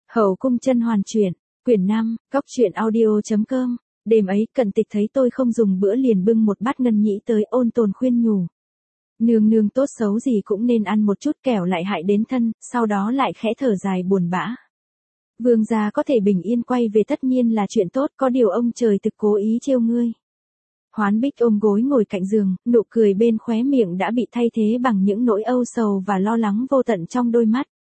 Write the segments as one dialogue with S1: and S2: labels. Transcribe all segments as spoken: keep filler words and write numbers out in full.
S1: Hậu cung甄hoàn truyện, quyển năm, góc truyện audio chấm com. Đêm ấy, Cận Tịch thấy tôi không dùng bữa liền bưng một bát ngân nhĩ tới ôn tồn khuyên nhủ. Nương nương tốt xấu gì cũng nên ăn một chút kẻo lại hại đến thân, sau đó lại khẽ thở dài buồn bã. Vương gia có thể bình yên quay về tất nhiên là chuyện tốt, có điều ông trời thực cố ý trêu ngươi. Hoán Bích ôm gối ngồi cạnh giường, nụ cười bên khóe miệng đã bị thay thế bằng những nỗi âu sầu và lo lắng vô tận trong đôi mắt.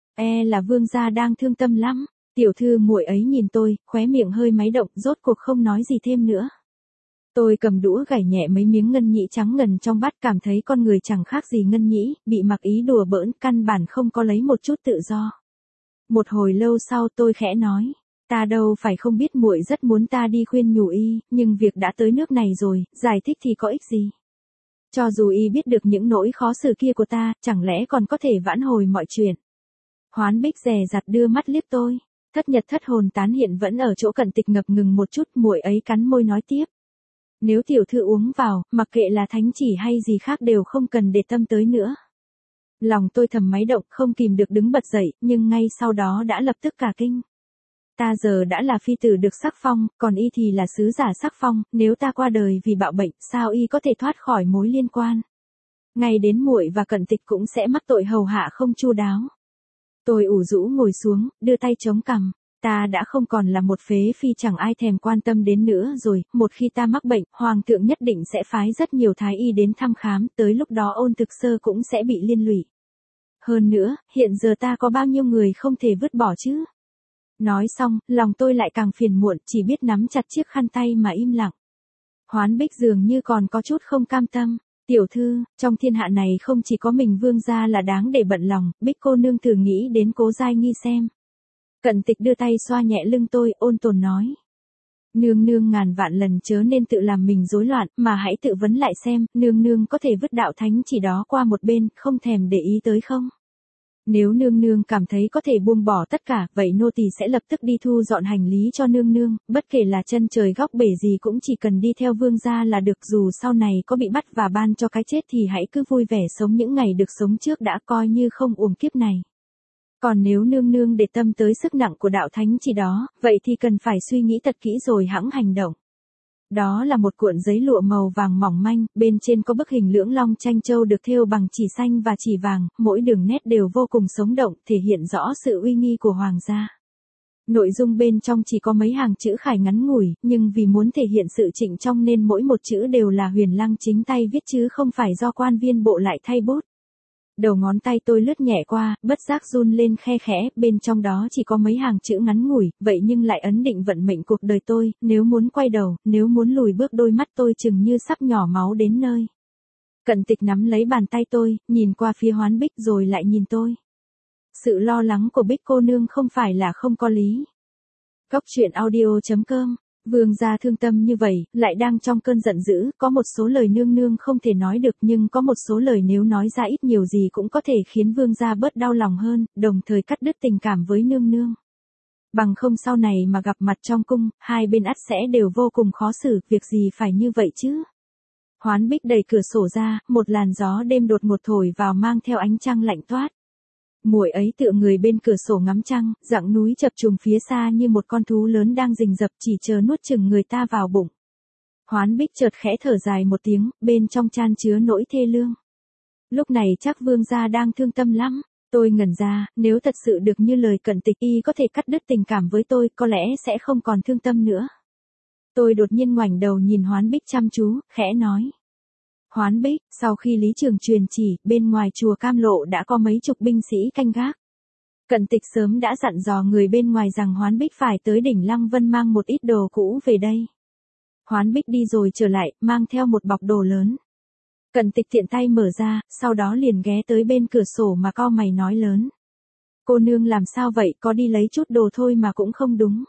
S1: E là vương gia đang thương tâm lắm. Tiểu thư muội ấy nhìn tôi, khóe miệng hơi máy động, rốt cuộc không nói gì thêm nữa. Tôi cầm đũa gảy nhẹ mấy miếng ngân nhĩ trắng ngần trong bát, cảm thấy con người chẳng khác gì ngân nhĩ, bị mặc ý đùa bỡn, căn bản không có lấy một chút tự do. Một hồi lâu sau tôi khẽ nói, ta đâu phải không biết muội rất muốn ta đi khuyên nhủ y, nhưng việc đã tới nước này rồi, giải thích thì có ích gì. Cho dù y biết được những nỗi khó xử kia của ta, chẳng lẽ còn có thể vãn hồi mọi chuyện. Hoán Bích dè dặt đưa mắt liếc tôi. Thất nhật thất hồn tán hiện vẫn ở chỗ Cận Tịch ngập ngừng một chút, muội ấy cắn môi nói tiếp. Nếu tiểu thư uống vào, mặc kệ là thánh chỉ hay gì khác đều không cần để tâm tới nữa. Lòng tôi thầm máy động, không kìm được đứng bật dậy, nhưng ngay sau đó đã lập tức cả kinh. Ta giờ đã là phi tử được sắc phong, còn y thì là sứ giả sắc phong, nếu ta qua đời vì bạo bệnh, sao y có thể thoát khỏi mối liên quan? Ngay đến muội và Cận Tịch cũng sẽ mắc tội hầu hạ không chu đáo. Tôi ủ rũ ngồi xuống, đưa tay chống cằm. Ta đã không còn là một phế phi chẳng ai thèm quan tâm đến nữa rồi, một khi ta mắc bệnh, hoàng thượng nhất định sẽ phái rất nhiều thái y đến thăm khám, tới lúc đó Ôn Thực Sơ cũng sẽ bị liên lụy. Hơn nữa, hiện giờ ta có bao nhiêu người không thể vứt bỏ chứ? Nói xong, lòng tôi lại càng phiền muộn, chỉ biết nắm chặt chiếc khăn tay mà im lặng. Hoán Bích dường như còn có chút không cam tâm. Tiểu thư, trong thiên hạ này không chỉ có mình vương gia là đáng để bận lòng, Bích cô nương thử nghĩ đến Cố Giai Nghi xem. Cận Tịch đưa tay xoa nhẹ lưng tôi, ôn tồn nói. Nương nương ngàn vạn lần chớ nên tự làm mình rối loạn, mà hãy tự vấn lại xem, nương nương có thể vứt đạo thánh chỉ đó qua một bên, không thèm để ý tới không? Nếu nương nương cảm thấy có thể buông bỏ tất cả, vậy nô tỳ sẽ lập tức đi thu dọn hành lý cho nương nương, bất kể là chân trời góc bể gì cũng chỉ cần đi theo vương gia là được, dù sau này có bị bắt và ban cho cái chết thì hãy cứ vui vẻ sống những ngày được sống trước đã, coi như không uổng kiếp này. Còn nếu nương nương để tâm tới sức nặng của đạo thánh chỉ đó, vậy thì cần phải suy nghĩ thật kỹ rồi hẵng hành động. Đó là một cuộn giấy lụa màu vàng mỏng manh, bên trên có bức hình lưỡng long tranh châu được thêu bằng chỉ xanh và chỉ vàng, mỗi đường nét đều vô cùng sống động, thể hiện rõ sự uy nghi của hoàng gia. Nội dung bên trong chỉ có mấy hàng chữ khải ngắn ngủi, nhưng vì muốn thể hiện sự trịnh trọng nên mỗi một chữ đều là Huyền Lăng chính tay viết chứ không phải do quan viên bộ lại thay bút. Đầu ngón tay tôi lướt nhẹ qua, bất giác run lên khe khẽ, bên trong đó chỉ có mấy hàng chữ ngắn ngủi, vậy nhưng lại ấn định vận mệnh cuộc đời tôi, nếu muốn quay đầu, nếu muốn lùi bước, đôi mắt tôi chừng như sắp nhỏ máu đến nơi. Cận Tịch nắm lấy bàn tay tôi, nhìn qua phía Hoán Bích rồi lại nhìn tôi. Sự lo lắng của Bích cô nương không phải là không có lý. Góc truyện audio chấm com. Vương gia thương tâm như vậy, lại đang trong cơn giận dữ, có một số lời nương nương không thể nói được, nhưng có một số lời nếu nói ra ít nhiều gì cũng có thể khiến vương gia bớt đau lòng hơn, đồng thời cắt đứt tình cảm với nương nương. Bằng không sau này mà gặp mặt trong cung, hai bên ắt sẽ đều vô cùng khó xử, việc gì phải như vậy chứ? Hoán Bích đẩy cửa sổ ra, một làn gió đêm đột ngột thổi vào mang theo ánh trăng lạnh toát. Muội ấy tựa người bên cửa sổ ngắm trăng, dặng núi chập trùng phía xa như một con thú lớn đang rình rập chỉ chờ nuốt chửng người ta vào bụng. Hoán Bích chợt khẽ thở dài một tiếng, bên trong chan chứa nỗi thê lương. Lúc này chắc vương gia đang thương tâm lắm. Tôi ngẩn ra, nếu thật sự được như lời Cận Tịch y có thể cắt đứt tình cảm với tôi, có lẽ sẽ không còn thương tâm nữa. Tôi đột nhiên ngoảnh đầu nhìn Hoán Bích chăm chú, khẽ nói. Hoán Bích, sau khi lý trường truyền chỉ, bên ngoài chùa Cam Lộ đã có mấy chục binh sĩ canh gác. Cận Tịch sớm đã dặn dò người bên ngoài rằng Hoán Bích phải tới đỉnh Lăng Vân mang một ít đồ cũ về đây. Hoán Bích đi rồi trở lại, mang theo một bọc đồ lớn. Cận Tịch tiện tay mở ra, sau đó liền ghé tới bên cửa sổ mà cau mày nói lớn. Cô nương làm sao vậy, có đi lấy chút đồ thôi mà cũng không đúng.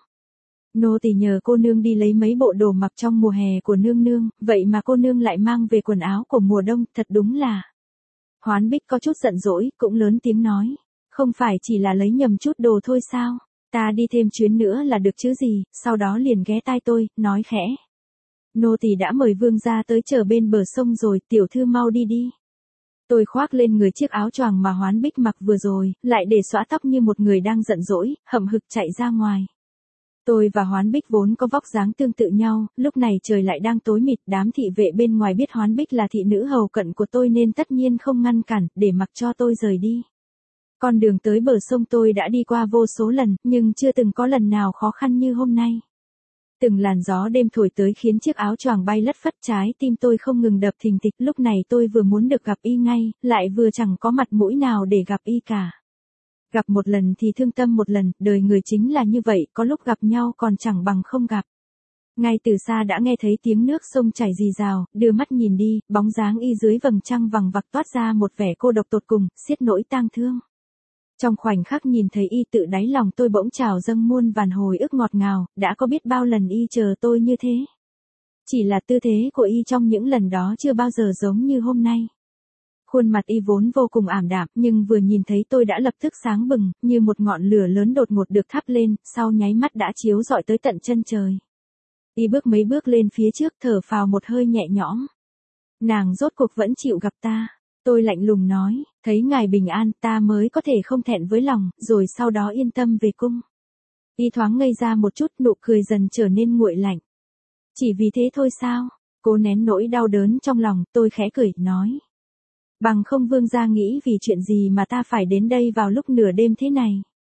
S1: Nô tỳ nhờ cô nương đi lấy mấy bộ đồ mặc trong mùa hè của nương nương, vậy mà cô nương lại mang về quần áo của mùa đông, thật đúng là. Hoán Bích có chút giận dỗi, cũng lớn tiếng nói. Không phải chỉ là lấy nhầm chút đồ thôi sao? Ta đi thêm chuyến nữa là được chứ gì, sau đó liền ghé tai tôi, nói khẽ. Nô tỳ đã mời vương gia tới chờ bên bờ sông rồi, tiểu thư mau đi đi. Tôi khoác lên người chiếc áo choàng mà Hoán Bích mặc vừa rồi, lại để xõa tóc như một người đang giận dỗi, hậm hực chạy ra ngoài. Tôi và Hoán Bích vốn có vóc dáng tương tự nhau, lúc này trời lại đang tối mịt, đám thị vệ bên ngoài biết Hoán Bích là thị nữ hầu cận của tôi nên tất nhiên không ngăn cản, để mặc cho tôi rời đi. Con đường tới bờ sông tôi đã đi qua vô số lần, nhưng chưa từng có lần nào khó khăn như hôm nay. Từng làn gió đêm thổi tới khiến chiếc áo choàng bay lất phất, trái tim tôi không ngừng đập thình thịch, lúc này tôi vừa muốn được gặp y ngay, lại vừa chẳng có mặt mũi nào để gặp y cả. Gặp một lần thì thương tâm một lần, đời người chính là như vậy, có lúc gặp nhau còn chẳng bằng không gặp. Ngay từ xa đã nghe thấy tiếng nước sông chảy rì rào, đưa mắt nhìn đi, bóng dáng y dưới vầng trăng vằng vặc toát ra một vẻ cô độc tột cùng, xiết nỗi tang thương. Trong khoảnh khắc nhìn thấy y, tự đáy lòng tôi bỗng trào dâng muôn vàn hồi ức ngọt ngào, đã có biết bao lần y chờ tôi như thế. Chỉ là tư thế của y trong những lần đó chưa bao giờ giống như hôm nay. Khuôn mặt y vốn vô cùng ảm đạm, nhưng vừa nhìn thấy tôi đã lập tức sáng bừng, như một ngọn lửa lớn đột ngột được thắp lên, sau nháy mắt đã chiếu rọi tới tận chân trời. Y bước mấy bước lên phía trước, thở phào một hơi nhẹ nhõm. Nàng rốt cuộc vẫn chịu gặp ta. Tôi lạnh lùng nói, thấy ngài bình an ta mới có thể không thẹn với lòng, rồi sau đó yên tâm về cung. Y thoáng ngây ra một chút, nụ cười dần trở nên nguội lạnh. Chỉ vì thế thôi sao? Cố nén nỗi đau đớn trong lòng, tôi khẽ cười, nói. Bằng không vương gia nghĩ vì chuyện gì mà ta phải đến đây vào lúc nửa đêm thế này.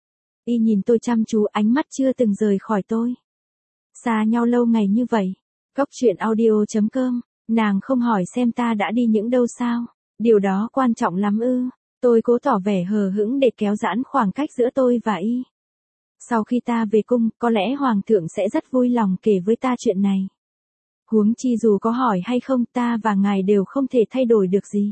S1: Y nhìn tôi chăm chú, ánh mắt chưa từng rời khỏi tôi. Xa nhau lâu ngày như vậy. Góc truyện audio chấm com, nàng không hỏi xem ta đã đi những đâu sao? Điều đó quan trọng lắm ư? Tôi cố tỏ vẻ hờ hững để kéo giãn khoảng cách giữa tôi và y. Sau khi ta về cung, có lẽ hoàng thượng sẽ rất vui lòng kể với ta chuyện này. Huống chi dù có hỏi hay không, ta và ngài đều không thể thay đổi được gì.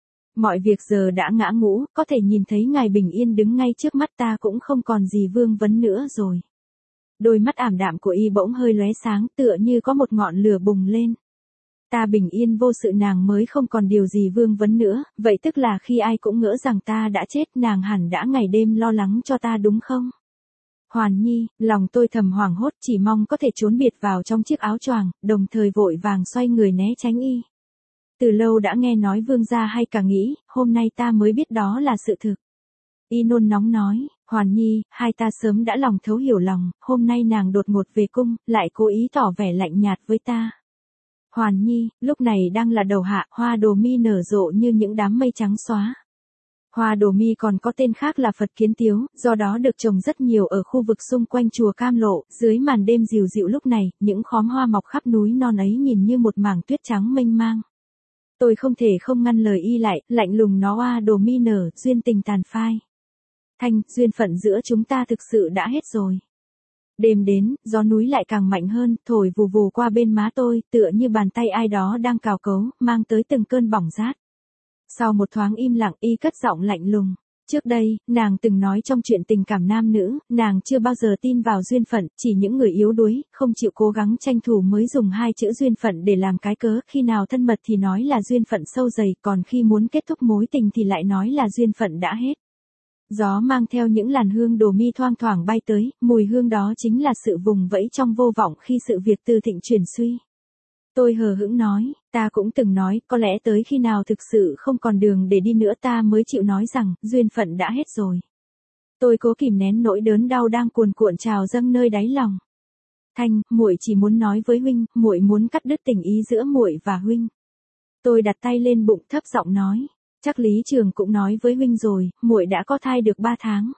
S1: Mọi việc giờ đã ngã ngũ, có thể nhìn thấy ngài bình yên đứng ngay trước mắt ta cũng không còn gì vương vấn nữa rồi. Đôi mắt ảm đạm của y bỗng hơi lóe sáng, tựa như có một ngọn lửa bùng lên. Ta bình yên vô sự nàng mới không còn điều gì vương vấn nữa, vậy tức là khi ai cũng ngỡ rằng ta đã chết, nàng hẳn đã ngày đêm lo lắng cho ta đúng không? Hoàn Nhi, lòng tôi thầm hoảng hốt, chỉ mong có thể trốn biệt vào trong chiếc áo choàng, đồng thời vội vàng xoay người né tránh y. Từ lâu đã nghe nói vương gia hay cả nghĩ, hôm nay ta mới biết đó là sự thực. Y nôn nóng nói, Hoàn Nhi, hai ta sớm đã lòng thấu hiểu lòng, hôm nay nàng đột ngột về cung, lại cố ý tỏ vẻ lạnh nhạt với ta. Hoàn Nhi, lúc này đang là đầu hạ, hoa đồ mi nở rộ như những đám mây trắng xóa. Hoa đồ mi còn có tên khác là Phật Kiến Tiếu, do đó được trồng rất nhiều ở khu vực xung quanh chùa Cam Lộ, dưới màn đêm dịu dịu lúc này, những khóm hoa mọc khắp núi non ấy nhìn như một mảng tuyết trắng mênh mang. Tôi không thể không ngăn lời y lại, lạnh lùng nó hoa đồ mi nở, duyên tình tàn phai. Thanh, duyên phận giữa chúng ta thực sự đã hết rồi. Đêm đến, gió núi lại càng mạnh hơn, thổi vù vù qua bên má tôi, tựa như bàn tay ai đó đang cào cấu, mang tới từng cơn bỏng rát. Sau một thoáng im lặng, y cất giọng lạnh lùng. Trước đây, nàng từng nói trong chuyện tình cảm nam nữ, nàng chưa bao giờ tin vào duyên phận, chỉ những người yếu đuối, không chịu cố gắng tranh thủ mới dùng hai chữ duyên phận để làm cái cớ, khi nào thân mật thì nói là duyên phận sâu dày, còn khi muốn kết thúc mối tình thì lại nói là duyên phận đã hết. Gió mang theo những làn hương đồ mi thoang thoảng bay tới, mùi hương đó chính là sự vùng vẫy trong vô vọng khi sự việc từ thịnh chuyển suy. Tôi hờ hững nói, ta cũng từng nói, có lẽ tới khi nào thực sự không còn đường để đi nữa ta mới chịu nói rằng, duyên phận đã hết rồi. Tôi cố kìm nén nỗi đớn đau đang cuồn cuộn trào dâng nơi đáy lòng. Thanh, muội chỉ muốn nói với huynh, muội muốn cắt đứt tình ý giữa muội và huynh. Tôi đặt tay lên bụng thấp giọng nói, chắc Lý Trường cũng nói với huynh rồi, muội đã có thai được ba tháng.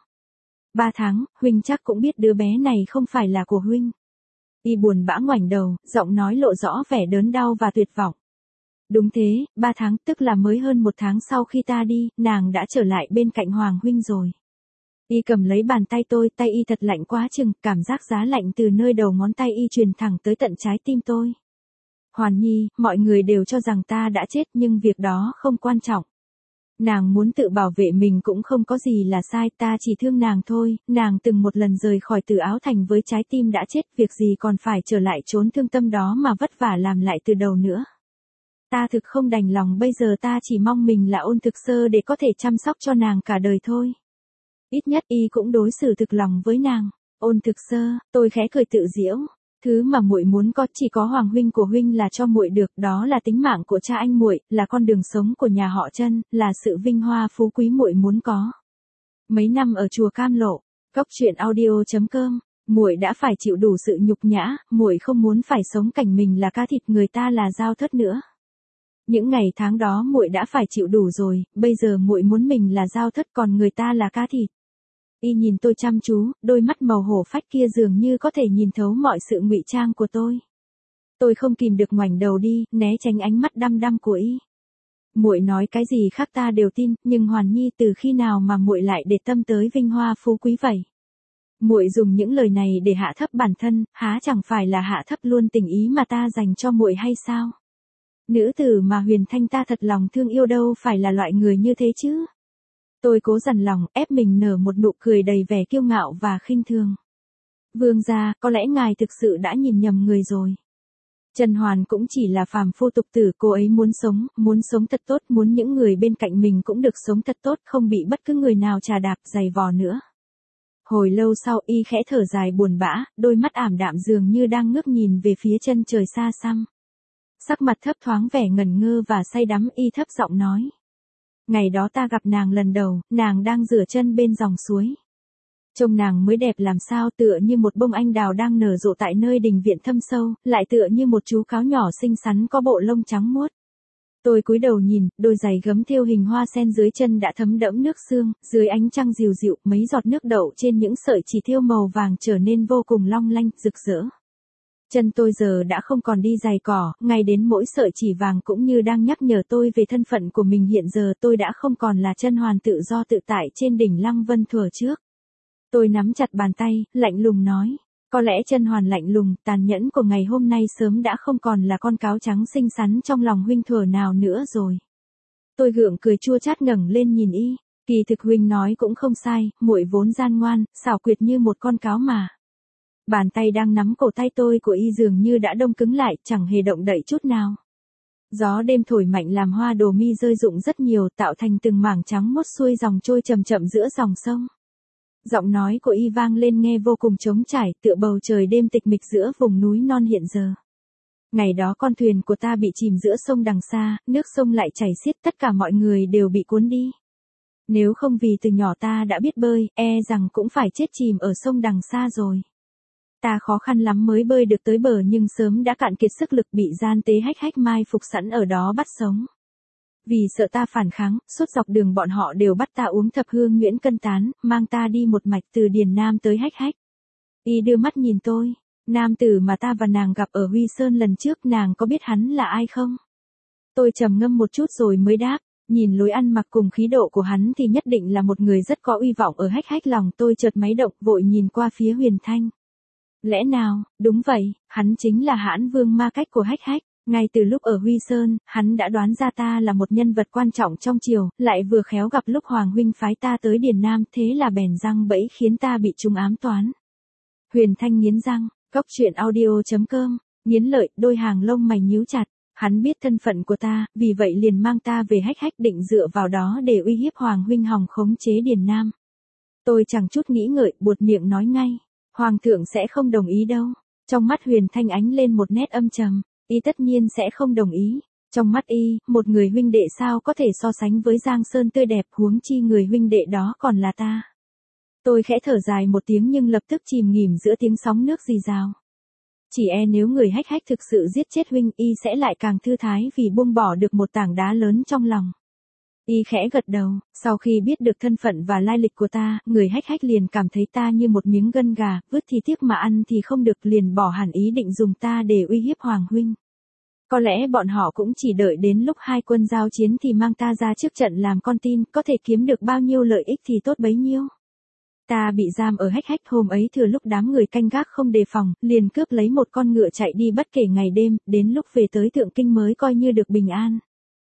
S1: Ba tháng, huynh chắc cũng biết đứa bé này không phải là của huynh. Y buồn bã ngoảnh đầu, giọng nói lộ rõ vẻ đớn đau và tuyệt vọng. Đúng thế, ba tháng, tức là mới hơn một tháng sau khi ta đi, nàng đã trở lại bên cạnh Hoàng huynh rồi. Y cầm lấy bàn tay tôi, tay y thật lạnh quá chừng, cảm giác giá lạnh từ nơi đầu ngón tay y truyền thẳng tới tận trái tim tôi. Hoàn Nhi, mọi người đều cho rằng ta đã chết nhưng việc đó không quan trọng. Nàng muốn tự bảo vệ mình cũng không có gì là sai, ta chỉ thương nàng thôi, nàng từng một lần rời khỏi Từ Áo Thành với trái tim đã chết, việc gì còn phải trở lại chốn thương tâm đó mà vất vả làm lại từ đầu nữa. Ta thực không đành lòng, bây giờ ta chỉ mong mình là Ôn Thực Sơ để có thể chăm sóc cho nàng cả đời thôi. Ít nhất y cũng đối xử thực lòng với nàng. Ôn Thực Sơ, tôi khẽ cười tự giễu. Thứ mà muội muốn có chỉ có Hoàng huynh của huynh là cho muội được, đó là tính mạng của cha anh muội, là con đường sống của nhà họ Chân, là sự vinh hoa phú quý muội muốn có. Mấy năm ở chùa Cam Lộ, Cốc Truyện Audio chấm com, muội đã phải chịu đủ sự nhục nhã, muội không muốn phải sống cảnh mình là cá thịt người ta là dao thớt nữa. Những ngày tháng đó muội đã phải chịu đủ rồi, bây giờ muội muốn mình là dao thớt còn người ta là cá thịt. Y nhìn tôi chăm chú, đôi mắt màu hổ phách kia dường như có thể nhìn thấu mọi sự ngụy trang của tôi. Tôi không kìm được ngoảnh đầu đi, né tránh ánh mắt đăm đăm của Y. Muội nói cái gì khác ta đều tin, nhưng Hoàn Nhi từ khi nào mà muội lại để tâm tới vinh hoa phú quý vậy? Muội dùng những lời này để hạ thấp bản thân, há chẳng phải là hạ thấp luôn tình ý mà ta dành cho muội hay sao? Nữ tử mà Huyền Thanh ta thật lòng thương yêu đâu phải là loại người như thế chứ. Tôi cố dằn lòng, ép mình nở một nụ cười đầy vẻ kiêu ngạo và khinh thường. Vương gia, có lẽ ngài thực sự đã nhìn nhầm người rồi. Trần Hoàn cũng chỉ là phàm phu tục tử, cô ấy muốn sống, muốn sống thật tốt, muốn những người bên cạnh mình cũng được sống thật tốt, không bị bất cứ người nào chà đạp, giày vò nữa. Hồi lâu sau Y khẽ thở dài buồn bã, đôi mắt ảm đạm dường như đang ngước nhìn về phía chân trời xa xăm. Sắc mặt thấp thoáng vẻ ngẩn ngơ và say đắm, Y thấp giọng nói. Ngày đó ta gặp nàng lần đầu, nàng đang rửa chân bên dòng suối. Trông nàng mới đẹp làm sao, tựa như một bông anh đào đang nở rộ tại nơi đình viện thâm sâu, lại tựa như một chú cáo nhỏ xinh xắn có bộ lông trắng muốt. Tôi cúi đầu nhìn, đôi giày gấm thêu hình hoa sen dưới chân đã thấm đẫm nước sương, dưới ánh trăng dịu dịu, mấy giọt nước đậu trên những sợi chỉ thêu màu vàng trở nên vô cùng long lanh, rực rỡ. Chân tôi giờ đã không còn đi giày cỏ, ngay đến mỗi sợi chỉ vàng cũng như đang nhắc nhở tôi về thân phận của mình, hiện giờ tôi đã không còn là Chân Hoàn tự do tự tại trên đỉnh Lăng Vân thuở trước. Tôi nắm chặt bàn tay, lạnh lùng nói, có lẽ Chân Hoàn lạnh lùng, tàn nhẫn của ngày hôm nay sớm đã không còn là con cáo trắng xinh xắn trong lòng huynh thuở nào nữa rồi. Tôi gượng cười chua chát ngẩng lên nhìn Y, kỳ thực huynh nói cũng không sai, muội vốn gian ngoan, xảo quyệt như một con cáo mà. Bàn tay đang nắm cổ tay tôi của Y dường như đã đông cứng lại, chẳng hề động đậy chút nào. Gió đêm thổi mạnh làm hoa đồ mi rơi rụng rất nhiều, tạo thành từng mảng trắng muốt xuôi dòng trôi chậm chậm giữa dòng sông. Giọng nói của Y vang lên nghe vô cùng trống trải, tựa bầu trời đêm tịch mịch giữa vùng núi non hiện giờ. Ngày đó con thuyền của ta bị chìm giữa sông đằng xa, nước sông lại chảy xiết, tất cả mọi người đều bị cuốn đi. Nếu không vì từ nhỏ ta đã biết bơi, e rằng cũng phải chết chìm ở sông đằng xa rồi. Ta khó khăn lắm mới bơi được tới bờ nhưng sớm đã cạn kiệt sức lực, bị gian tế hách hách mai phục sẵn ở đó bắt sống. Vì sợ ta phản kháng, suốt dọc đường bọn họ đều bắt ta uống thập hương nhuyễn cân tán, mang ta đi một mạch từ Điền Nam tới hách hách. Y đưa mắt nhìn tôi, nam tử mà ta và nàng gặp ở Huy Sơn lần trước, nàng có biết hắn là ai không? Tôi trầm ngâm một chút rồi mới đáp, nhìn lối ăn mặc cùng khí độ của hắn thì nhất định là một người rất có uy vọng ở hách hách. Lòng tôi chợt máy động, vội nhìn qua phía Huyền Thanh. Lẽ nào, đúng vậy, hắn chính là Hãn Vương Ma Cách của hách hách. Ngay từ lúc ở Huy Sơn, hắn đã đoán ra ta là một nhân vật quan trọng trong triều, lại vừa khéo gặp lúc Hoàng huynh phái ta tới Điền Nam, thế là bèn răng bẫy khiến ta bị trúng ám toán. Huyền Thanh nghiến răng, Cốc Truyện Audio chấm com, nghiến lợi, đôi hàng lông mày nhíu chặt. Hắn biết thân phận của ta, vì vậy liền mang ta về hách hách, định dựa vào đó để uy hiếp Hoàng huynh hòng khống chế Điền Nam. Tôi chẳng chút nghĩ ngợi, buột miệng nói ngay, Hoàng thượng sẽ không đồng ý đâu. Trong mắt Huyền Thanh ánh lên một nét âm trầm. Y tất nhiên sẽ không đồng ý. Trong mắt Y, một người huynh đệ sao có thể so sánh với Giang Sơn tươi đẹp, huống chi người huynh đệ đó còn là ta. Tôi khẽ thở dài một tiếng nhưng lập tức chìm nghỉm giữa tiếng sóng nước rì rào. Chỉ e nếu người hách hách thực sự giết chết huynh, Y sẽ lại càng thư thái vì buông bỏ được một tảng đá lớn trong lòng. Y khẽ gật đầu, sau khi biết được thân phận và lai lịch của ta, người hách hách liền cảm thấy ta như một miếng gân gà, vứt thì tiếc mà ăn thì không được, liền bỏ hẳn ý định dùng ta để uy hiếp Hoàng huynh. Có lẽ bọn họ cũng chỉ đợi đến lúc hai quân giao chiến thì mang ta ra trước trận làm con tin, có thể kiếm được bao nhiêu lợi ích thì tốt bấy nhiêu. Ta bị giam ở hách hách, hôm ấy thừa lúc đám người canh gác không đề phòng, liền cướp lấy một con ngựa chạy đi bất kể ngày đêm, đến lúc về tới Thượng Kinh mới coi như được bình an.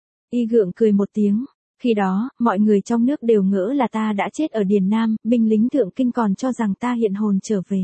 S1: Y gượng cười một tiếng. Khi đó, mọi người trong nước đều ngỡ là ta đã chết ở Điền Nam, binh lính Thượng Kinh còn cho rằng ta hiện hồn trở về.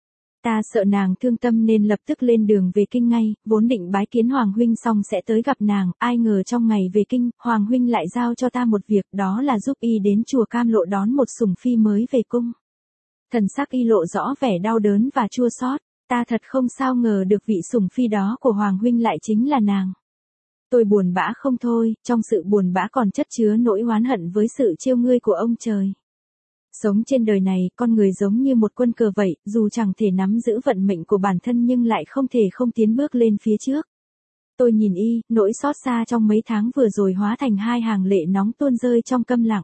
S1: Ta sợ nàng thương tâm nên lập tức lên đường về Kinh ngay, vốn định bái kiến Hoàng huynh xong sẽ tới gặp nàng, ai ngờ trong ngày về Kinh, Hoàng huynh lại giao cho ta một việc, đó là giúp Y đến chùa Cam Lộ đón một sủng phi mới về cung. Thần sắc Y lộ rõ vẻ đau đớn và chua xót. ta thật không sao ngờ được vị sủng phi đó của Hoàng huynh lại chính là nàng. Tôi buồn bã không thôi, trong sự buồn bã còn chất chứa nỗi oán hận với sự trêu ngươi của ông trời. Sống trên đời này, con người giống như một quân cờ vậy, dù chẳng thể nắm giữ vận mệnh của bản thân nhưng lại không thể không tiến bước lên phía trước. Tôi nhìn y, nỗi xót xa trong mấy tháng vừa rồi hóa thành hai hàng lệ nóng tuôn rơi trong câm lặng.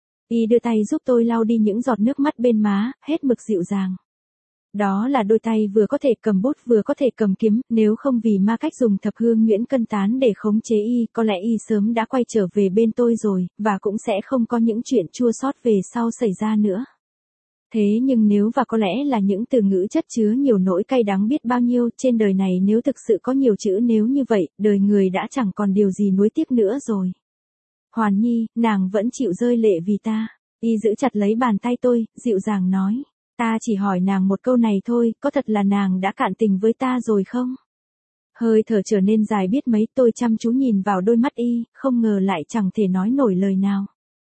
S1: Y đưa tay giúp tôi lau đi những giọt nước mắt bên má, hết mực dịu dàng. Đó là đôi tay vừa có thể cầm bút vừa có thể cầm kiếm, nếu không vì ma cách dùng thập hương nhuyễn cân tán để khống chế y, có lẽ y sớm đã quay trở về bên tôi rồi, và cũng sẽ không có những chuyện chua xót về sau xảy ra nữa. Thế nhưng nếu và có lẽ là những từ ngữ chất chứa nhiều nỗi cay đắng biết bao nhiêu, trên đời này nếu thực sự có nhiều chữ nếu như vậy, đời người đã chẳng còn điều gì nuối tiếc nữa rồi. Hoàn Nhi, nàng vẫn chịu rơi lệ vì ta. Y giữ chặt lấy bàn tay tôi, dịu dàng nói. Ta chỉ hỏi nàng một câu này thôi, có thật là nàng đã cạn tình với ta rồi không? Hơi thở trở nên dài biết mấy, tôi chăm chú nhìn vào đôi mắt y, không ngờ lại chẳng thể nói nổi lời nào.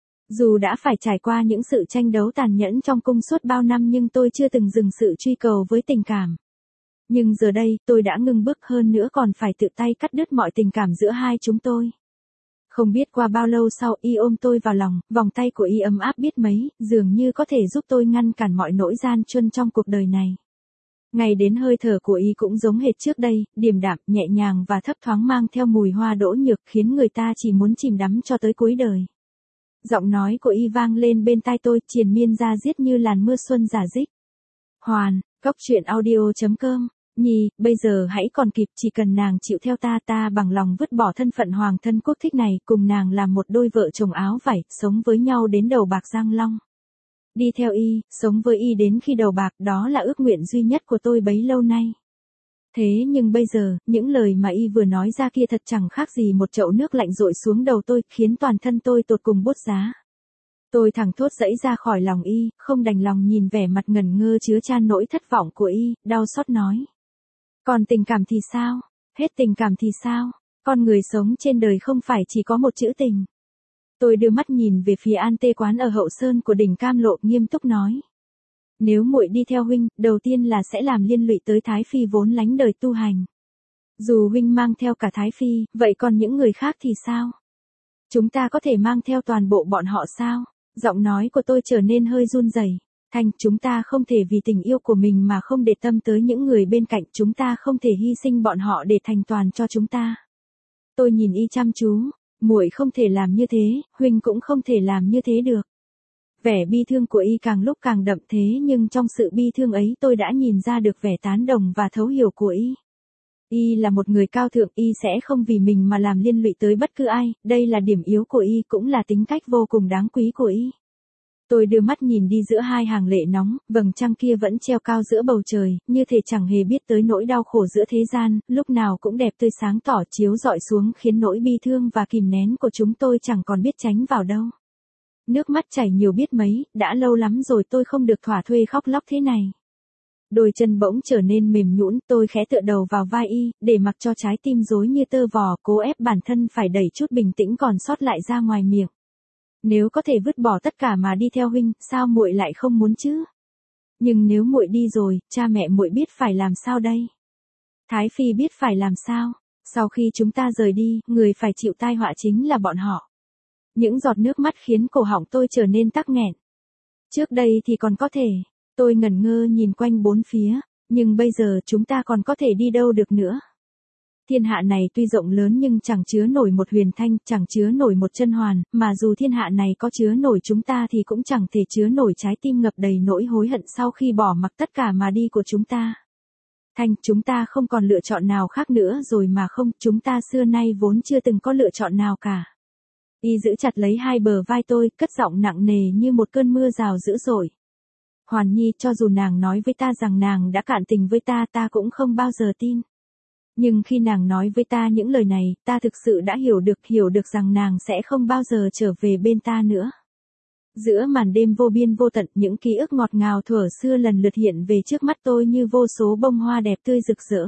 S1: Dù đã phải trải qua những sự tranh đấu tàn nhẫn trong cung suốt bao năm nhưng tôi chưa từng dừng sự truy cầu với tình cảm. Nhưng giờ đây, tôi đã ngừng bước hơn nữa còn phải tự tay cắt đứt mọi tình cảm giữa hai chúng tôi. Không biết qua bao lâu sau y ôm tôi vào lòng, vòng tay của y ấm áp biết mấy, dường như có thể giúp tôi ngăn cản mọi nỗi gian truân trong cuộc đời này. Ngày đến hơi thở của y cũng giống hệt trước đây, điềm đạm, nhẹ nhàng và thấp thoáng mang theo mùi hoa đỗ nhược khiến người ta chỉ muốn chìm đắm cho tới cuối đời. Giọng nói của y vang lên bên tai tôi, triền miên ra diết như làn mưa xuân rả rích. Hoàn, cốc truyện audio chấm com. Nhi, bây giờ hãy còn kịp, chỉ cần nàng chịu theo ta, ta bằng lòng vứt bỏ thân phận hoàng thân quốc thích này, cùng nàng làm một đôi vợ chồng áo vải, sống với nhau đến đầu bạc răng long. Đi theo y, sống với y đến khi đầu bạc, đó là ước nguyện duy nhất của tôi bấy lâu nay. Thế nhưng bây giờ, những lời mà y vừa nói ra kia thật chẳng khác gì một chậu nước lạnh dội xuống đầu tôi, khiến toàn thân tôi tột cùng buốt giá. Tôi thẳng thốt giãy ra khỏi lòng y, không đành lòng nhìn vẻ mặt ngẩn ngơ chứa chan nỗi thất vọng của y, đau xót nói. Còn tình cảm thì sao? Hết tình cảm thì sao? Con người sống trên đời không phải chỉ có một chữ tình. Tôi đưa mắt nhìn về phía an tê quán ở hậu sơn của đỉnh Cam Lộ, nghiêm túc nói. Nếu muội đi theo huynh, đầu tiên là sẽ làm liên lụy tới Thái Phi vốn lánh đời tu hành. Dù huynh mang theo cả Thái Phi, vậy còn những người khác thì sao? Chúng ta có thể mang theo toàn bộ bọn họ sao? Giọng nói của tôi trở nên hơi run rẩy. Thanh, chúng ta không thể vì tình yêu của mình mà không để tâm tới những người bên cạnh, chúng ta không thể hy sinh bọn họ để thành toàn cho chúng ta. Tôi nhìn y chăm chú, muội không thể làm như thế, huynh cũng không thể làm như thế được. Vẻ bi thương của y càng lúc càng đậm thế nhưng trong sự bi thương ấy tôi đã nhìn ra được vẻ tán đồng và thấu hiểu của y. Y là một người cao thượng, y sẽ không vì mình mà làm liên lụy tới bất cứ ai, đây là điểm yếu của y cũng là tính cách vô cùng đáng quý của y. Tôi đưa mắt nhìn đi giữa hai hàng lệ nóng, vầng trăng kia vẫn treo cao giữa bầu trời, như thể chẳng hề biết tới nỗi đau khổ giữa thế gian, lúc nào cũng đẹp tươi sáng tỏ chiếu rọi xuống khiến nỗi bi thương và kìm nén của chúng tôi chẳng còn biết tránh vào đâu. Nước mắt chảy nhiều biết mấy, đã lâu lắm rồi tôi không được thỏa thuê khóc lóc thế này. Đôi chân bỗng trở nên mềm nhũn, tôi khẽ tựa đầu vào vai y, để mặc cho trái tim rối như tơ vò, cố ép bản thân phải đẩy chút bình tĩnh còn sót lại ra ngoài miệng. Nếu có thể vứt bỏ tất cả mà đi theo huynh, sao muội lại không muốn chứ? Nhưng nếu muội đi rồi, cha mẹ muội biết phải làm sao đây? Thái Phi biết phải làm sao? Sau khi chúng ta rời đi, người phải chịu tai họa chính là bọn họ. Những giọt nước mắt khiến cổ họng tôi trở nên tắc nghẹn. Trước đây thì còn có thể, tôi ngẩn ngơ nhìn quanh bốn phía, nhưng bây giờ chúng ta còn có thể đi đâu được nữa? Thiên hạ này tuy rộng lớn nhưng chẳng chứa nổi một Huyền Thanh, chẳng chứa nổi một Chân Hoàn, mà dù thiên hạ này có chứa nổi chúng ta thì cũng chẳng thể chứa nổi trái tim ngập đầy nỗi hối hận sau khi bỏ mặc tất cả mà đi của chúng ta. Thanh, chúng ta không còn lựa chọn nào khác nữa rồi mà không, chúng ta xưa nay vốn chưa từng có lựa chọn nào cả. Y giữ chặt lấy hai bờ vai tôi, cất giọng nặng nề như một cơn mưa rào dữ dội. Hoàn Nhi, cho dù nàng nói với ta rằng nàng đã cạn tình với ta, ta cũng không bao giờ tin. Nhưng khi nàng nói với ta những lời này, ta thực sự đã hiểu được, hiểu được rằng nàng sẽ không bao giờ trở về bên ta nữa. Giữa màn đêm vô biên vô tận, những ký ức ngọt ngào thuở xưa lần lượt hiện về trước mắt tôi như vô số bông hoa đẹp tươi rực rỡ.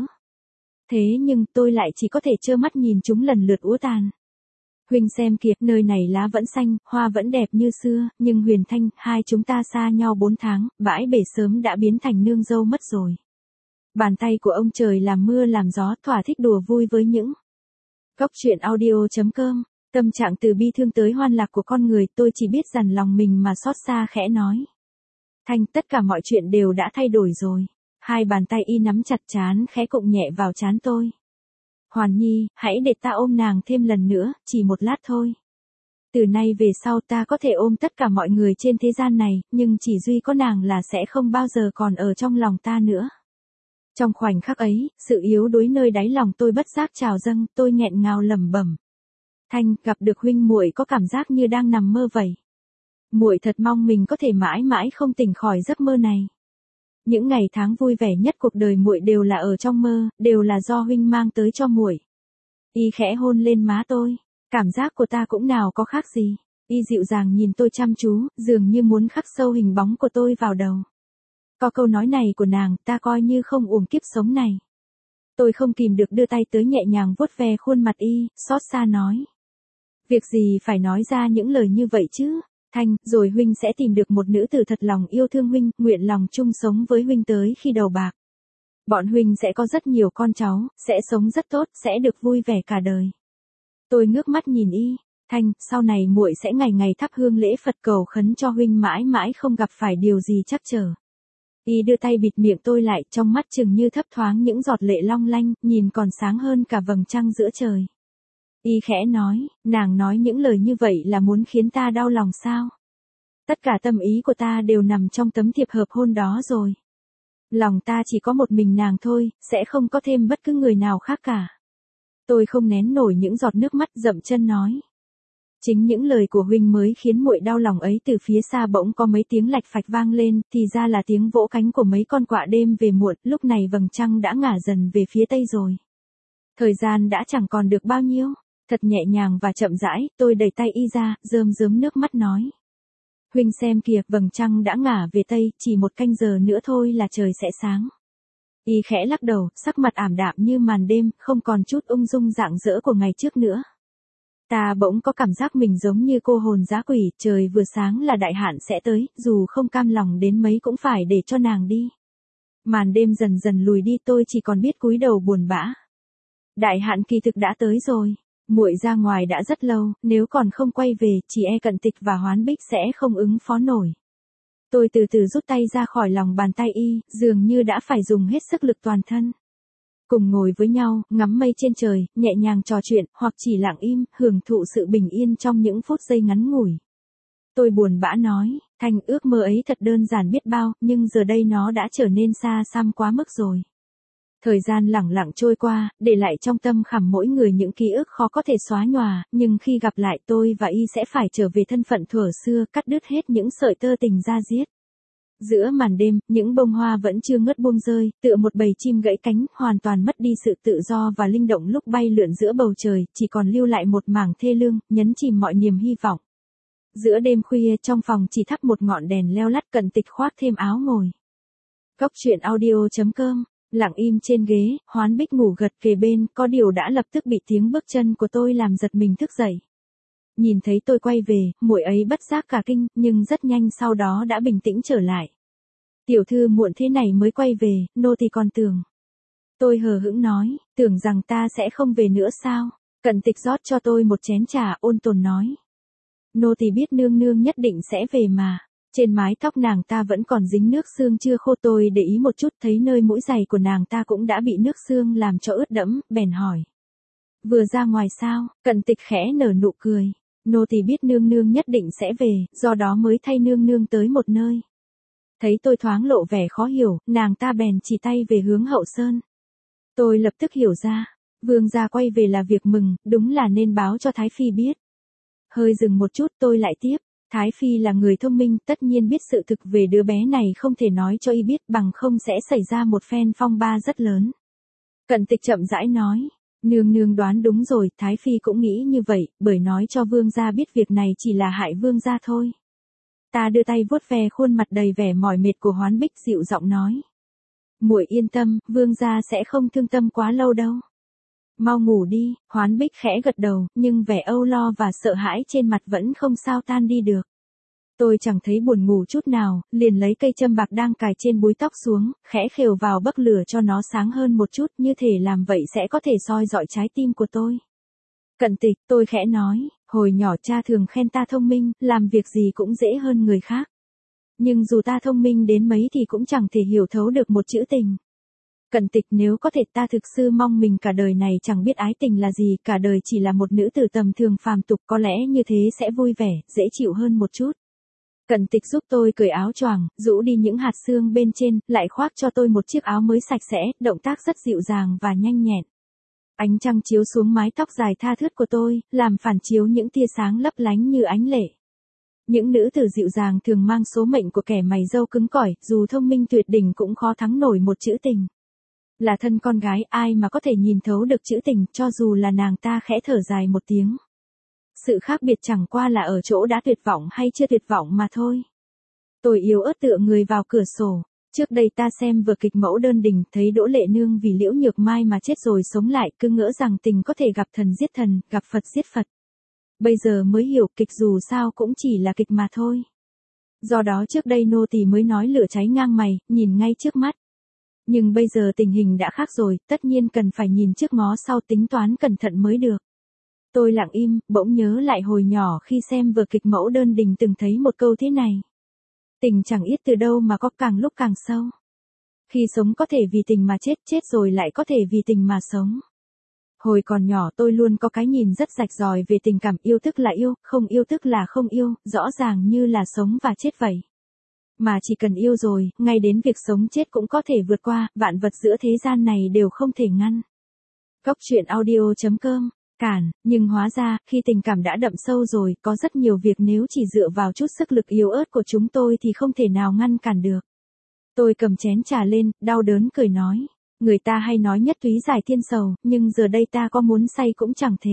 S1: Thế nhưng tôi lại chỉ có thể trơ mắt nhìn chúng lần lượt úa tàn. Huynh xem kìa, nơi này lá vẫn xanh, hoa vẫn đẹp như xưa, nhưng Huyền Thanh, hai chúng ta xa nhau bốn tháng, bãi bể sớm đã biến thành nương dâu mất rồi. Bàn tay của ông trời làm mưa làm gió, thỏa thích đùa vui với những góc truyện audio.com. Tâm trạng từ bi thương tới hoan lạc của con người, tôi chỉ biết dằn lòng mình mà xót xa khẽ nói. Thanh, tất cả mọi chuyện đều đã thay đổi rồi. Hai bàn tay y nắm chặt trán khẽ cụng nhẹ vào trán tôi. Hoàn Nhi, hãy để ta ôm nàng thêm lần nữa, chỉ một lát thôi. Từ nay về sau ta có thể ôm tất cả mọi người trên thế gian này, nhưng chỉ duy có nàng là sẽ không bao giờ còn ở trong lòng ta nữa. Trong khoảnh khắc ấy, sự yếu đuối nơi đáy lòng tôi bất giác trào dâng, tôi nghẹn ngào lẩm bẩm. Thanh, gặp được huynh muội có cảm giác như đang nằm mơ vậy. Muội thật mong mình có thể mãi mãi không tỉnh khỏi giấc mơ này. Những ngày tháng vui vẻ nhất cuộc đời muội đều là ở trong mơ, đều là do huynh mang tới cho muội. Y khẽ hôn lên má tôi, cảm giác của ta cũng nào có khác gì. Y dịu dàng nhìn tôi chăm chú, dường như muốn khắc sâu hình bóng của tôi vào đầu. Có câu nói này của nàng, ta coi như không uổng kiếp sống này. Tôi không kìm được đưa tay tới nhẹ nhàng vuốt ve khuôn mặt y, xót xa nói. Việc gì phải nói ra những lời như vậy chứ? Thanh, rồi huynh sẽ tìm được một nữ tử thật lòng yêu thương huynh, nguyện lòng chung sống với huynh tới khi đầu bạc. Bọn huynh sẽ có rất nhiều con cháu, sẽ sống rất tốt, sẽ được vui vẻ cả đời. Tôi ngước mắt nhìn y. Thanh, sau này muội sẽ ngày ngày thắp hương lễ Phật cầu khấn cho huynh mãi mãi không gặp phải điều gì trắc trở. Y đưa tay bịt miệng tôi lại, trong mắt chừng như thấp thoáng những giọt lệ long lanh, nhìn còn sáng hơn cả vầng trăng giữa trời. Y khẽ nói, nàng nói những lời như vậy là muốn khiến ta đau lòng sao? Tất cả tâm ý của ta đều nằm trong tấm thiệp hợp hôn đó rồi. Lòng ta chỉ có một mình nàng thôi, sẽ không có thêm bất cứ người nào khác cả. Tôi không nén nổi những giọt nước mắt, dậm chân nói. Chính những lời của huynh mới khiến muội đau lòng ấy. Từ phía xa bỗng có mấy tiếng lạch phạch vang lên, thì ra là tiếng vỗ cánh của mấy con quạ đêm về muộn, lúc này vầng trăng đã ngả dần về phía tây rồi. Thời gian đã chẳng còn được bao nhiêu. Thật nhẹ nhàng và chậm rãi, tôi đẩy tay y ra, rơm rớm nước mắt nói. Huynh xem kìa, vầng trăng đã ngả về tây, chỉ một canh giờ nữa thôi là trời sẽ sáng. Y khẽ lắc đầu, sắc mặt ảm đạm như màn đêm, không còn chút ung dung rạng rỡ của ngày trước nữa. Ta bỗng có cảm giác mình giống như cô hồn dã quỷ, trời vừa sáng là đại hạn sẽ tới, dù không cam lòng đến mấy cũng phải để cho nàng đi. Màn đêm dần dần lùi đi, tôi chỉ còn biết cúi đầu buồn bã. Đại hạn kỳ thực đã tới rồi. Muội ra ngoài đã rất lâu, nếu còn không quay về, chỉ e Cận Tịch và Hoán Bích sẽ không ứng phó nổi. Tôi từ từ rút tay ra khỏi lòng bàn tay y, dường như đã phải dùng hết sức lực toàn thân. Cùng ngồi với nhau, ngắm mây trên trời, nhẹ nhàng trò chuyện, hoặc chỉ lặng im, hưởng thụ sự bình yên trong những phút giây ngắn ngủi. Tôi buồn bã nói, Thanh, ước mơ ấy thật đơn giản biết bao, nhưng giờ đây nó đã trở nên xa xăm quá mức rồi. Thời gian lẳng lặng trôi qua, để lại trong tâm khảm mỗi người những ký ức khó có thể xóa nhòa, nhưng khi gặp lại tôi và y sẽ phải trở về thân phận thuở xưa, cắt đứt hết những sợi tơ tình da diết. Giữa màn đêm, những bông hoa vẫn chưa ngớt buông rơi, tựa một bầy chim gãy cánh, hoàn toàn mất đi sự tự do và linh động lúc bay lượn giữa bầu trời, chỉ còn lưu lại một mảng thê lương, nhấn chìm mọi niềm hy vọng. Giữa đêm khuya, trong phòng chỉ thắp một ngọn đèn leo lắt, Cận Tịch khoác thêm áo ngồi. Góc truyện audio.com. Lặng im trên ghế, Hoán Bích ngủ gật kề bên, có điều đã lập tức bị tiếng bước chân của tôi làm giật mình thức dậy. Nhìn thấy tôi quay về, muội ấy bất giác cả kinh, nhưng rất nhanh sau đó đã bình tĩnh trở lại. Tiểu thư muộn thế này mới quay về, nô tỳ còn tưởng. Tôi hờ hững nói, tưởng rằng ta sẽ không về nữa sao? Cận Tịch rót cho tôi một chén trà, ôn tồn nói. Nô tỳ biết nương nương nhất định sẽ về mà. Trên mái tóc nàng ta vẫn còn dính nước xương chưa khô, tôi để ý một chút thấy nơi mũi giày của nàng ta cũng đã bị nước xương làm cho ướt đẫm, bèn hỏi. Vừa ra ngoài sao? Cận Tịch khẽ nở nụ cười. Nô tỳ biết nương nương nhất định sẽ về, do đó mới thay nương nương tới một nơi. Thấy tôi thoáng lộ vẻ khó hiểu, nàng ta bèn chỉ tay về hướng hậu sơn. Tôi lập tức hiểu ra, vương gia quay về là việc mừng, đúng là nên báo cho Thái Phi biết. Hơi dừng một chút tôi lại tiếp. Thái Phi là người thông minh, tất nhiên biết sự thực về đứa bé này, không thể nói cho y biết, bằng không sẽ xảy ra một phen phong ba rất lớn. Cận Tịch chậm rãi nói, nương nương đoán đúng rồi, Thái Phi cũng nghĩ như vậy, bởi nói cho vương gia biết việc này chỉ là hại vương gia thôi. Ta đưa tay vuốt ve khuôn mặt đầy vẻ mỏi mệt của Hoán Bích, dịu giọng nói. Muội yên tâm, vương gia sẽ không thương tâm quá lâu đâu. Mau ngủ đi. Hoán Bích khẽ gật đầu, nhưng vẻ âu lo và sợ hãi trên mặt vẫn không sao tan đi được. Tôi chẳng thấy buồn ngủ chút nào, liền lấy cây châm bạc đang cài trên búi tóc xuống, khẽ khều vào bấc lửa cho nó sáng hơn một chút, như thể làm vậy sẽ có thể soi dọi trái tim của tôi. Cận Tịch, tôi khẽ nói, hồi nhỏ cha thường khen ta thông minh, làm việc gì cũng dễ hơn người khác. Nhưng dù ta thông minh đến mấy thì cũng chẳng thể hiểu thấu được một chữ tình. Cận Tịch, nếu có thể ta thực sự mong mình cả đời này chẳng biết ái tình là gì, cả đời chỉ là một nữ tử tầm thường phàm tục, có lẽ như thế sẽ vui vẻ, dễ chịu hơn một chút. Cận Tịch giúp tôi cởi áo choàng, rũ đi những hạt sương bên trên, lại khoác cho tôi một chiếc áo mới sạch sẽ, động tác rất dịu dàng và nhanh nhẹn. Ánh trăng chiếu xuống mái tóc dài tha thướt của tôi, làm phản chiếu những tia sáng lấp lánh như ánh lệ. Những nữ tử dịu dàng thường mang số mệnh của kẻ mày râu cứng cỏi, dù thông minh tuyệt đỉnh cũng khó thắng nổi một chữ tình. Là thân con gái, ai mà có thể nhìn thấu được chữ tình, cho dù là nàng ta khẽ thở dài một tiếng. Sự khác biệt chẳng qua là ở chỗ đã tuyệt vọng hay chưa tuyệt vọng mà thôi. Tôi yếu ớt tựa người vào cửa sổ. Trước đây ta xem vừa kịch Mẫu Đơn Đình, thấy Đỗ Lệ Nương vì Liễu Nhược Mai mà chết rồi sống lại, cứ ngỡ rằng tình có thể gặp thần giết thần, gặp Phật giết Phật. Bây giờ mới hiểu kịch dù sao cũng chỉ là kịch mà thôi. Do đó trước đây nô tỳ mới nói lửa cháy ngang mày, nhìn ngay trước mắt. Nhưng bây giờ tình hình đã khác rồi, tất nhiên cần phải nhìn trước ngó sau, tính toán cẩn thận mới được. Tôi lặng im, bỗng nhớ lại hồi nhỏ khi xem vừa kịch Mẫu Đơn Đình từng thấy một câu thế này. Tình chẳng ít từ đâu mà có, càng lúc càng sâu. Khi sống có thể vì tình mà chết, chết rồi lại có thể vì tình mà sống. Hồi còn nhỏ tôi luôn có cái nhìn rất rạch ròi về tình cảm, yêu tức là yêu, không yêu tức là không yêu, rõ ràng như là sống và chết vậy. Mà chỉ cần yêu rồi, ngay đến việc sống chết cũng có thể vượt qua, vạn vật giữa thế gian này đều không thể ngăn. Góc truyện audio chấm com Cản, nhưng hóa ra, khi tình cảm đã đậm sâu rồi, có rất nhiều việc nếu chỉ dựa vào chút sức lực yếu ớt của chúng tôi thì không thể nào ngăn cản được. Tôi cầm chén trà lên, đau đớn cười nói. Người ta hay nói nhất túy giải thiên sầu, nhưng giờ đây ta có muốn say cũng chẳng thể.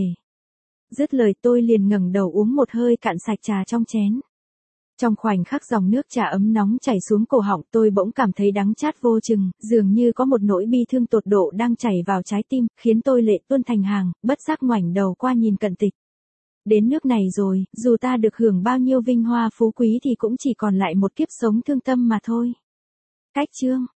S1: Dứt lời tôi liền ngẩng đầu uống một hơi cạn sạch trà trong chén. Trong khoảnh khắc dòng nước trà ấm nóng chảy xuống cổ họng, tôi bỗng cảm thấy đắng chát vô chừng, dường như có một nỗi bi thương tột độ đang chảy vào trái tim, khiến tôi lệ tuôn thành hàng, bất giác ngoảnh đầu qua nhìn Cận Tịch. Đến nước này rồi, dù ta được hưởng bao nhiêu vinh hoa phú quý thì cũng chỉ còn lại một kiếp sống thương tâm mà thôi. Cách chương